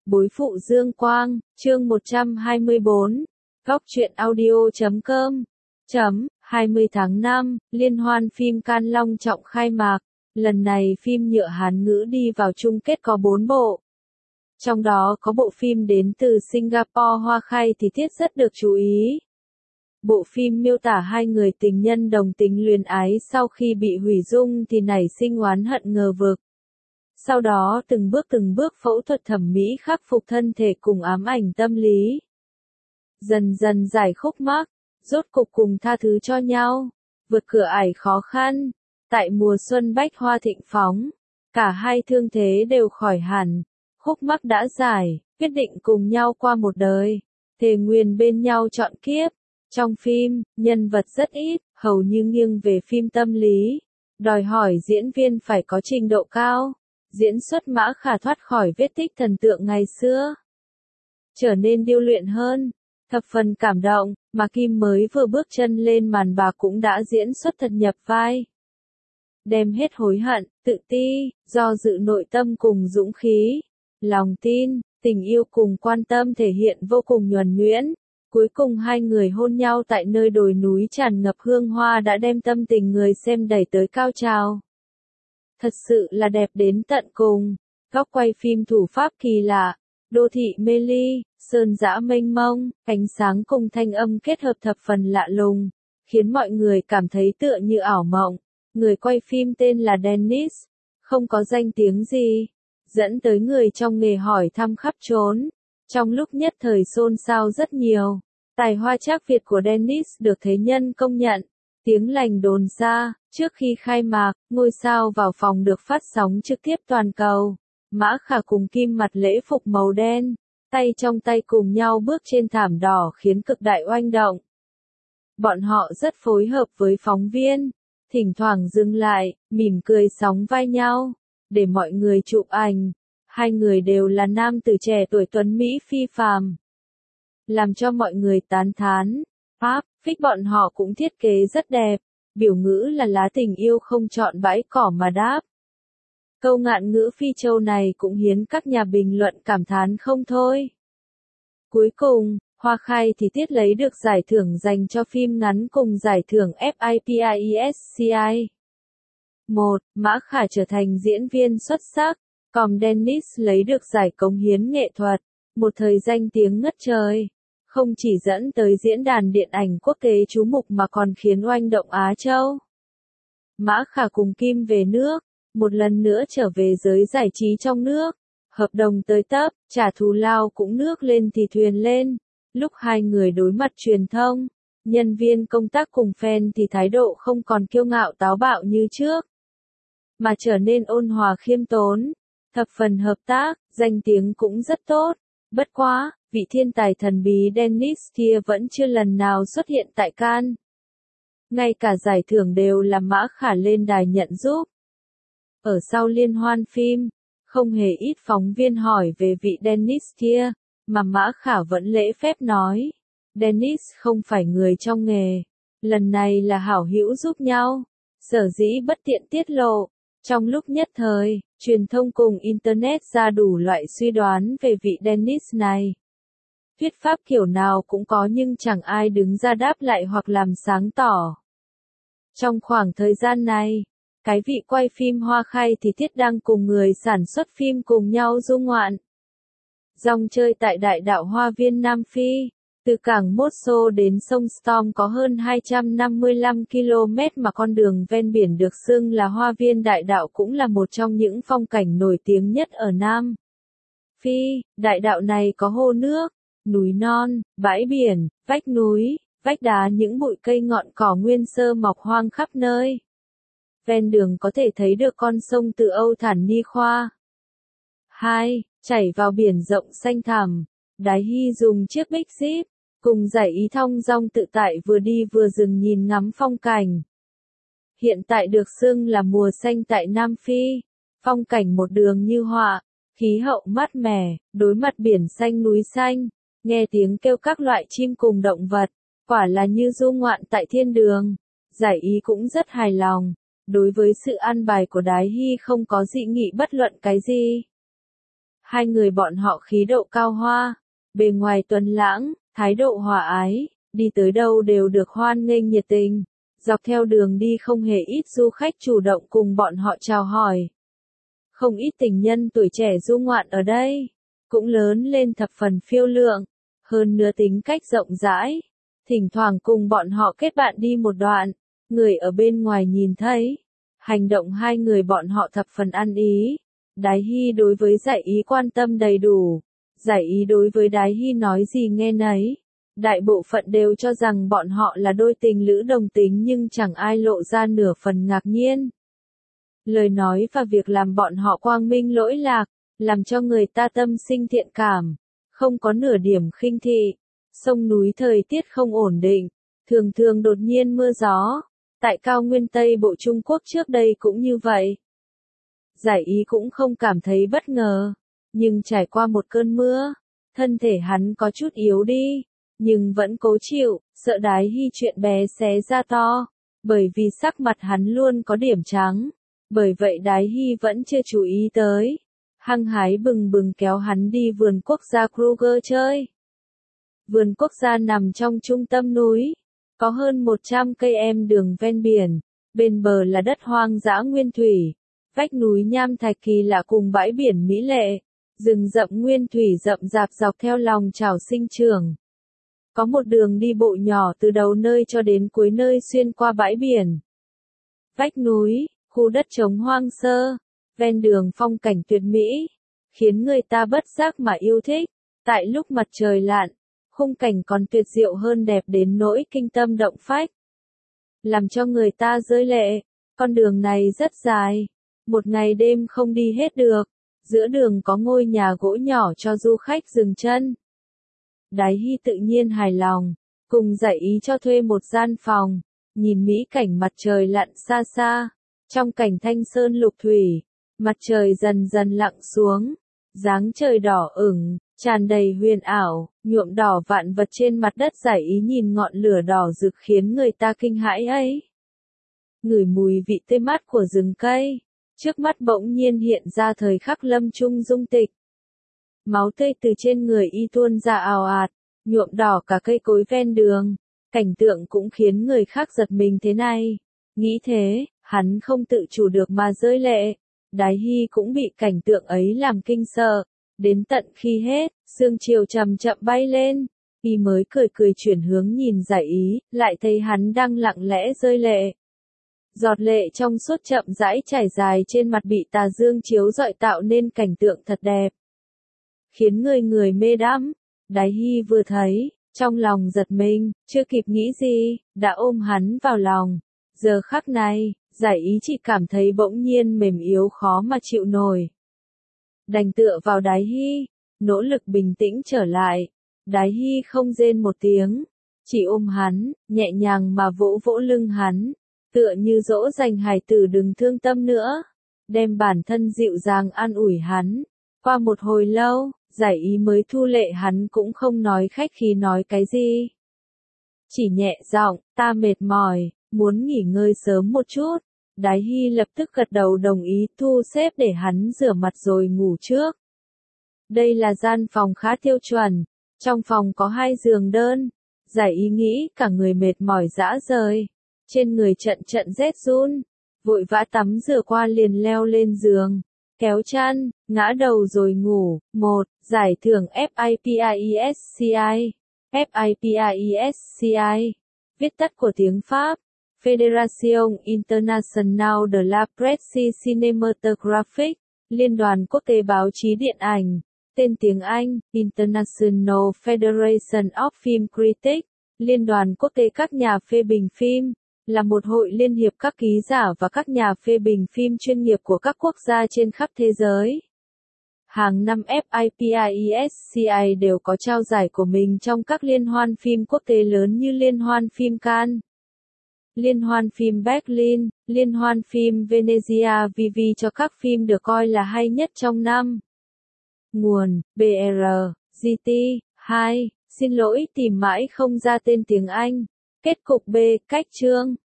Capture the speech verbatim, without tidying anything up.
Bối phụ Dương Quang, chương một trăm hai mươi bốn, góc truyện audio chấm com, chấm, hai mươi tháng năm, liên hoan phim Can long trọng khai mạc, lần này phim nhựa Hán ngữ đi vào chung kết có bốn bộ. Trong đó có bộ phim đến từ Singapore Hoa Khai thì Thiết rất được chú ý. Bộ phim miêu tả hai người tình nhân đồng tính luyến ái sau khi bị hủy dung thì nảy sinh oán hận ngờ vực. Sau đó từng bước từng bước phẫu thuật thẩm mỹ khắc phục thân thể cùng ám ảnh tâm lý. Dần dần giải khúc mắc, rốt cục cùng tha thứ cho nhau, vượt cửa ải khó khăn. Tại mùa xuân bách hoa thịnh phóng, cả hai thương thế đều khỏi hẳn, khúc mắc đã giải, quyết định cùng nhau qua một đời, thề nguyền bên nhau trọn kiếp. Trong phim, nhân vật rất ít, hầu như nghiêng về phim tâm lý, đòi hỏi diễn viên phải có trình độ cao. Diễn xuất Mã Khả thoát khỏi vết tích thần tượng ngày xưa, trở nên điêu luyện hơn, thập phần cảm động, mà Kim mới vừa bước chân lên màn bà cũng đã diễn xuất thật nhập vai. Đem hết hối hận, tự ti, do dự nội tâm cùng dũng khí, lòng tin, tình yêu cùng quan tâm thể hiện vô cùng nhuần nhuyễn. Cuối cùng hai người hôn nhau tại nơi đồi núi tràn ngập hương hoa đã đem tâm tình người xem đẩy tới cao trào. Thật sự là đẹp đến tận cùng, góc quay phim thủ pháp kỳ lạ, đô thị mê ly, sơn dã mênh mông, ánh sáng cùng thanh âm kết hợp thập phần lạ lùng, khiến mọi người cảm thấy tựa như ảo mộng. Người quay phim tên là Dennis, không có danh tiếng gì, dẫn tới người trong nghề hỏi thăm khắp trốn. Trong lúc nhất thời xôn xao rất nhiều, tài hoa trác Việt của Dennis được thế nhân công nhận. Tiếng lành đồn xa, trước khi khai mạc, ngôi sao vào phòng được phát sóng trực tiếp toàn cầu. Mã Khả cùng Kim mặc lễ phục màu đen, tay trong tay cùng nhau bước trên thảm đỏ khiến cực đại oanh động. Bọn họ rất phối hợp với phóng viên, thỉnh thoảng dừng lại, mỉm cười sóng vai nhau, để mọi người chụp ảnh. Hai người đều là nam tử trẻ tuổi tuấn Mỹ phi phàm, làm cho mọi người tán thán. Pháp, phích bọn họ cũng thiết kế rất đẹp, biểu ngữ là lá tình yêu không chọn bãi cỏ mà đáp. Câu ngạn ngữ phi châu này cũng hiến các nhà bình luận cảm thán không thôi. Cuối cùng, Hoa Khai thì Thiết lấy được giải thưởng dành cho phim ngắn cùng giải thưởng FIPIESCI. một. Mã Khả trở thành diễn viên xuất sắc, còn Dennis lấy được giải cống hiến nghệ thuật, một thời danh tiếng ngất trời. Không chỉ dẫn tới diễn đàn điện ảnh quốc tế chú mục mà còn khiến oanh động Á Châu. Mã Khả cùng Kim về nước, một lần nữa trở về giới giải trí trong nước. Hợp đồng tới tấp, trả thù lao cũng nước lên thì thuyền lên. Lúc hai người đối mặt truyền thông, nhân viên công tác cùng fan thì thái độ không còn kiêu ngạo táo bạo như trước, mà trở nên ôn hòa khiêm tốn, thập phần hợp tác, danh tiếng cũng rất tốt. Bất quá, vị thiên tài thần bí Dennis kia vẫn chưa lần nào xuất hiện tại Cannes. Ngay cả giải thưởng đều là Mã Khả lên đài nhận giúp. Ở sau liên hoan phim, không hề ít phóng viên hỏi về vị Dennis kia, mà Mã Khả vẫn lễ phép nói. Dennis không phải người trong nghề, lần này là hảo hữu giúp nhau, sở dĩ bất tiện tiết lộ. Trong lúc nhất thời, truyền thông cùng Internet ra đủ loại suy đoán về vị Dennis này. Thuyết pháp kiểu nào cũng có nhưng chẳng ai đứng ra đáp lại hoặc làm sáng tỏ. Trong khoảng thời gian này, cái vị quay phim Hoa Khai thì Thiết đang cùng người sản xuất phim cùng nhau du ngoạn. Dòng chơi tại đại đảo Hoa Viên Nam Phi, từ cảng Mosso đến sông Storm có hơn hai trăm năm mươi lăm ki lô mét mà con đường ven biển được xưng là Hoa Viên Đại Đạo cũng là một trong những phong cảnh nổi tiếng nhất ở Nam Phi. Đại đạo này có hồ nước, núi non, bãi biển, vách núi, vách đá, những bụi cây ngọn cỏ nguyên sơ mọc hoang khắp nơi. Ven đường có thể thấy được con sông Từ Âu Thản Ni Khoa. hai. Chảy vào biển rộng xanh thẳm, Đái Hy dùng chiếc bích jeep, cùng giải ý thong dong tự tại vừa đi vừa dừng nhìn ngắm phong cảnh. Hiện tại được xưng là mùa xanh tại Nam Phi, phong cảnh một đường như họa, khí hậu mát mẻ, đối mặt biển xanh núi xanh, nghe tiếng kêu các loại chim cùng động vật, quả là như du ngoạn tại thiên đường. Giải ý cũng rất hài lòng, đối với sự an bài của Đái Hy không có dị nghị bất luận cái gì. Hai người bọn họ khí độ cao hoa, bề ngoài tuấn lãng, thái độ hòa ái, đi tới đâu đều được hoan nghênh nhiệt tình. Dọc theo đường đi không hề ít du khách chủ động cùng bọn họ chào hỏi. Không ít tình nhân tuổi trẻ du ngoạn ở đây, cũng lớn lên thập phần phiêu lượng, hơn nữa tính cách rộng rãi, thỉnh thoảng cùng bọn họ kết bạn đi một đoạn, người ở bên ngoài nhìn thấy, hành động hai người bọn họ thập phần ăn ý. Đái Hy đối với Giải Ý quan tâm đầy đủ, Giải Ý đối với Đái Hy nói gì nghe nấy. Đại bộ phận đều cho rằng bọn họ là đôi tình lữ đồng tính nhưng chẳng ai lộ ra nửa phần ngạc nhiên. Lời nói và việc làm bọn họ quang minh lỗi lạc, làm cho người ta tâm sinh thiện cảm, không có nửa điểm khinh thị. Sông núi thời tiết không ổn định, thường thường đột nhiên mưa gió, tại cao nguyên Tây Bộ Trung Quốc trước đây cũng như vậy. Giải Ý cũng không cảm thấy bất ngờ, nhưng trải qua một cơn mưa, thân thể hắn có chút yếu đi, nhưng vẫn cố chịu, sợ Đái Hy chuyện bé xé ra to, bởi vì sắc mặt hắn luôn có điểm trắng, bởi vậy Đái Hy vẫn chưa chú ý tới, hăng hái bừng bừng kéo hắn đi vườn quốc gia Kruger chơi. Vườn quốc gia nằm trong trung tâm núi, có hơn một trăm cây em đường ven biển, bên bờ là đất hoang dã nguyên thủy, vách núi nham thạch kỳ lạ cùng bãi biển mỹ lệ, rừng rậm nguyên thủy rậm rạp dọc theo lòng chảo sinh trưởng. Có một đường đi bộ nhỏ từ đầu nơi cho đến cuối nơi xuyên qua bãi biển. Vách núi, khu đất trống hoang sơ, ven đường phong cảnh tuyệt mỹ, khiến người ta bất giác mà yêu thích. Tại lúc mặt trời lặn, khung cảnh còn tuyệt diệu hơn đẹp đến nỗi kinh tâm động phách. Làm cho người ta rơi lệ, con đường này rất dài, một ngày đêm không đi hết được, giữa đường có ngôi nhà gỗ nhỏ cho du khách dừng chân. Đái Hy tự nhiên hài lòng, cùng Giải Ý cho thuê một gian phòng, nhìn mỹ cảnh mặt trời lặn xa xa, trong cảnh thanh sơn lục thủy, mặt trời dần dần lặn xuống, dáng trời đỏ ửng, tràn đầy huyền ảo, nhuộm đỏ vạn vật trên mặt đất. Giải Ý nhìn ngọn lửa đỏ rực khiến người ta kinh hãi ấy. Ngửi mùi vị tươi mát của rừng cây, trước mắt bỗng nhiên hiện ra thời khắc lâm chung dung tịch. Máu tươi từ trên người y tuôn ra ào ạt, nhuộm đỏ cả cây cối ven đường, cảnh tượng cũng khiến người khác giật mình thế này. Nghĩ thế, hắn không tự chủ được mà rơi lệ. Đái Hy cũng bị cảnh tượng ấy làm kinh sợ, đến tận khi hết, sương chiều chậm chậm bay lên, y mới cười cười chuyển hướng nhìn Giải Ý, lại thấy hắn đang lặng lẽ rơi lệ. Giọt lệ trong suốt chậm rãi trải dài trên mặt bị tà dương chiếu rọi tạo nên cảnh tượng thật đẹp, khiến người người mê đắm. Đái Hy vừa thấy, trong lòng giật mình, chưa kịp nghĩ gì, đã ôm hắn vào lòng. Giờ khắc này, Giải Ý chỉ cảm thấy bỗng nhiên mềm yếu khó mà chịu nổi. Đành tựa vào Đái Hy, nỗ lực bình tĩnh trở lại. Đái Hy không rên một tiếng, chỉ ôm hắn, nhẹ nhàng mà vỗ vỗ lưng hắn, tựa như dỗ dành hài tử đừng thương tâm nữa, đem bản thân dịu dàng an ủi hắn. Qua một hồi lâu, Giải Ý mới thu lệ, hắn cũng không nói khách khí nói cái gì. Chỉ nhẹ giọng, ta mệt mỏi, muốn nghỉ ngơi sớm một chút. Đái Hy lập tức gật đầu đồng ý, thu xếp để hắn rửa mặt rồi ngủ trước. Đây là gian phòng khá tiêu chuẩn, trong phòng có hai giường đơn. Giải Ý nghĩ cả người mệt mỏi rã rời, trên người trận trận rét run, vội vã tắm rửa qua liền leo lên giường, kéo chăn, ngã đầu rồi ngủ. Một, giải thưởng FIPRESCI. FIPRESCI, viết tắt của tiếng Pháp, Fédération Internationale de la Presse Cinématographique, Liên đoàn Quốc tế Báo chí Điện ảnh, tên tiếng Anh, International Federation of Film Critics, Liên đoàn Quốc tế các nhà phê bình phim, là một hội liên hiệp các ký giả và các nhà phê bình phim chuyên nghiệp của các quốc gia trên khắp thế giới. Hàng năm FIPRESCI đều có trao giải của mình trong các liên hoan phim quốc tế lớn như Liên hoan phim Cannes, Liên hoan phim Berlin, Liên hoan phim Venezia Vivi cho các phim được coi là hay nhất trong năm. Nguồn, bê rờ, giê tê, hai, xin lỗi tìm mãi không ra tên tiếng Anh. Kết cục B, cách chương.